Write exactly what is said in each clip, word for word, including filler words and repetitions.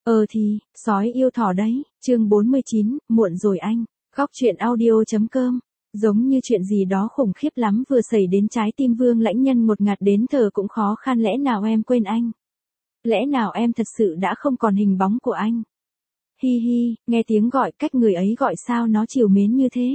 Ờ thì, sói yêu thỏ đấy, chương bốn mươi chín, muộn rồi anh. Góc truyện audio.com. Giống như chuyện gì đó khủng khiếp lắm vừa xảy đến trái tim Vương Lãnh Nhân ngột ngạt đến thở cũng khó khăn, lẽ nào em quên anh? Lẽ nào em thật sự đã không còn hình bóng của anh? Hi hi, nghe tiếng gọi, cách người ấy gọi sao nó trìu mến như thế?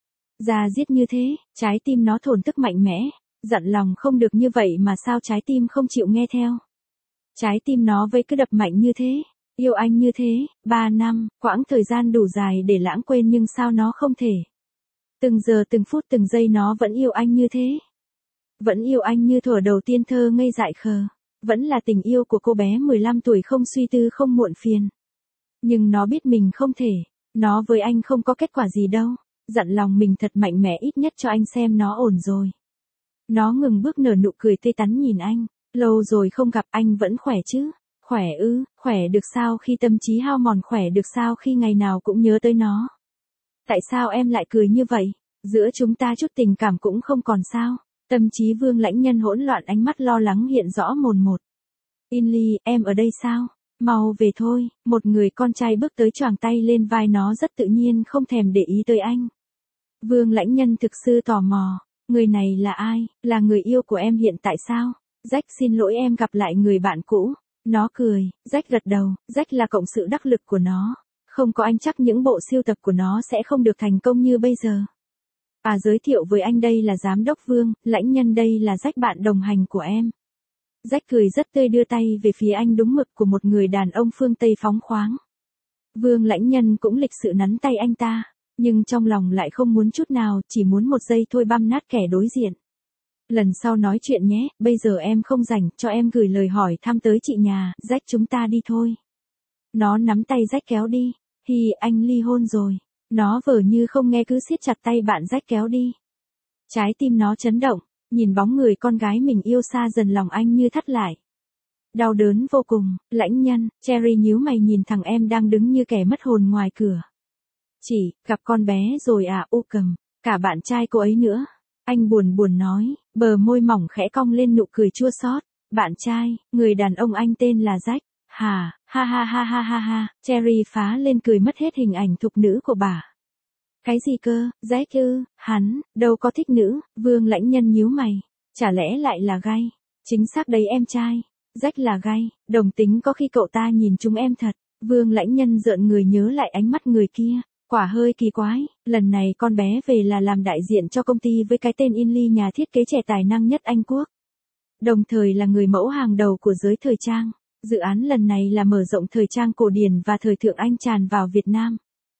Da diết như thế, trái tim nó thổn thức mạnh mẽ, dặn lòng không được như vậy mà sao trái tim không chịu nghe theo? Trái tim nó vây cứ đập mạnh như thế, yêu anh như thế, ba năm, quãng thời gian đủ dài để lãng quên nhưng sao nó không thể. Từng giờ từng phút từng giây nó vẫn yêu anh như thế. Vẫn yêu anh như thuở đầu tiên thơ ngây dại khờ. Vẫn là tình yêu của cô bé mười lăm tuổi không suy tư không muộn phiền. Nhưng nó biết mình không thể, nó với anh không có kết quả gì đâu. Dặn lòng mình thật mạnh mẽ ít nhất cho anh xem nó ổn rồi. Nó ngừng bước nở nụ cười tươi tắn nhìn anh. Lâu rồi không gặp anh vẫn khỏe chứ? Khỏe ư, khỏe được sao khi tâm trí hao mòn, khỏe được sao khi ngày nào cũng nhớ tới nó? Tại sao em lại cười như vậy? Giữa chúng ta chút tình cảm cũng không còn sao? Tâm trí Vương Lãnh Nhân hỗn loạn, ánh mắt lo lắng hiện rõ mồn một. Inly, em ở đây sao? Mau về thôi. Một người con trai bước tới choàng tay lên vai nó rất tự nhiên, không thèm để ý tới anh. Vương Lãnh Nhân thực sự tò mò. Người này là ai? Là người yêu của em hiện tại sao? Jack xin lỗi, em gặp lại người bạn cũ. Nó cười, Jack gật đầu, Jack là cộng sự đắc lực của nó. Không có anh chắc những bộ sưu tập của nó sẽ không được thành công như bây giờ. À, giới thiệu với anh, đây là giám đốc Vương Lãnh Nhân, đây là Jack bạn đồng hành của em. Jack cười rất tươi đưa tay về phía anh đúng mực của một người đàn ông phương Tây phóng khoáng. Vương Lãnh Nhân cũng lịch sự nắn tay anh ta, nhưng trong lòng lại không muốn chút nào, chỉ muốn một giây thôi băm nát kẻ đối diện. Lần sau nói chuyện nhé, bây giờ em không rảnh, cho em gửi lời hỏi thăm tới chị nhà. Jack, chúng ta đi thôi. Nó nắm tay Jack kéo đi. Hi, anh ly hôn rồi. Nó vờ như không nghe cứ siết chặt tay bạn Jack kéo đi. Trái tim nó chấn động, nhìn bóng người con gái mình yêu xa dần, lòng anh như thắt lại. Đau đớn vô cùng. Lãnh Nhân, Cherry nhíu mày nhìn thằng em đang đứng như kẻ mất hồn ngoài cửa. Chị, gặp con bé rồi à? U cầm, cả bạn trai cô ấy nữa. Anh buồn buồn nói, bờ môi mỏng khẽ cong lên nụ cười chua xót. Bạn trai, người đàn ông anh tên là Jack. Hà, ha ha ha ha ha ha, Cherry phá lên cười mất hết hình ảnh thục nữ của bà. Cái gì cơ? Jack ư? Hắn đâu có thích nữ. Vương Lãnh Nhân nhíu mày, chả lẽ lại là gay? Chính xác đấy em trai, Jack là gay, đồng tính, có khi cậu ta nhìn chúng em thật. Vương Lãnh Nhân rợn người nhớ lại ánh mắt người kia, quả hơi kỳ quái. Lần này con bé về là làm đại diện cho công ty với cái tên Inly, nhà thiết kế trẻ tài năng nhất Anh Quốc, đồng thời là người mẫu hàng đầu của giới thời trang. Dự án lần này là mở rộng thời trang cổ điển và thời thượng Anh tràn vào Việt Nam.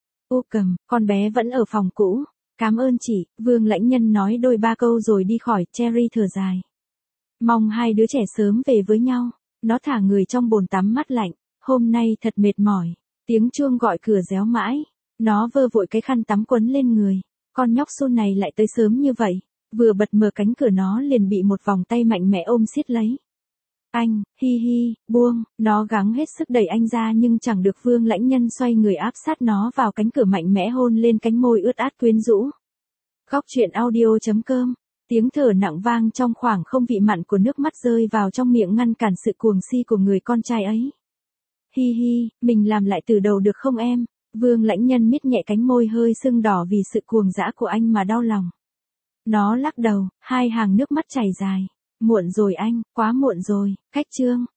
U cầm, con bé vẫn ở phòng cũ. Cảm ơn chị. Vương Lãnh Nhân nói đôi ba câu rồi đi khỏi. Cherry thở dài, mong hai đứa trẻ sớm về với nhau. Nó thả người trong bồn tắm mát lạnh. Hôm nay thật mệt mỏi. Tiếng chuông gọi cửa réo mãi. Nó vơ vội cái khăn tắm quấn lên người. Con nhóc xu này lại tới sớm như vậy. Vừa bật mở cánh cửa nó liền bị một vòng tay mạnh mẽ ôm siết lấy. Anh, hi hi, buông. Nó gắng hết sức đẩy anh ra nhưng chẳng được. Vương Lãnh Nhân xoay người áp sát nó vào cánh cửa, mạnh mẽ hôn lên cánh môi ướt át quyến rũ. Góc truyện audio.com. Tiếng thở nặng vang trong khoảng không, vị mặn của nước mắt rơi vào trong miệng ngăn cản sự cuồng si của người con trai ấy. Hi hi, mình làm lại từ đầu được không em? Vương Lãnh Nhân miết nhẹ cánh môi hơi sưng đỏ vì sự cuồng dã của anh mà đau lòng. Nó lắc đầu, hai hàng nước mắt chảy dài. Muộn rồi anh, quá muộn rồi. Cách chương.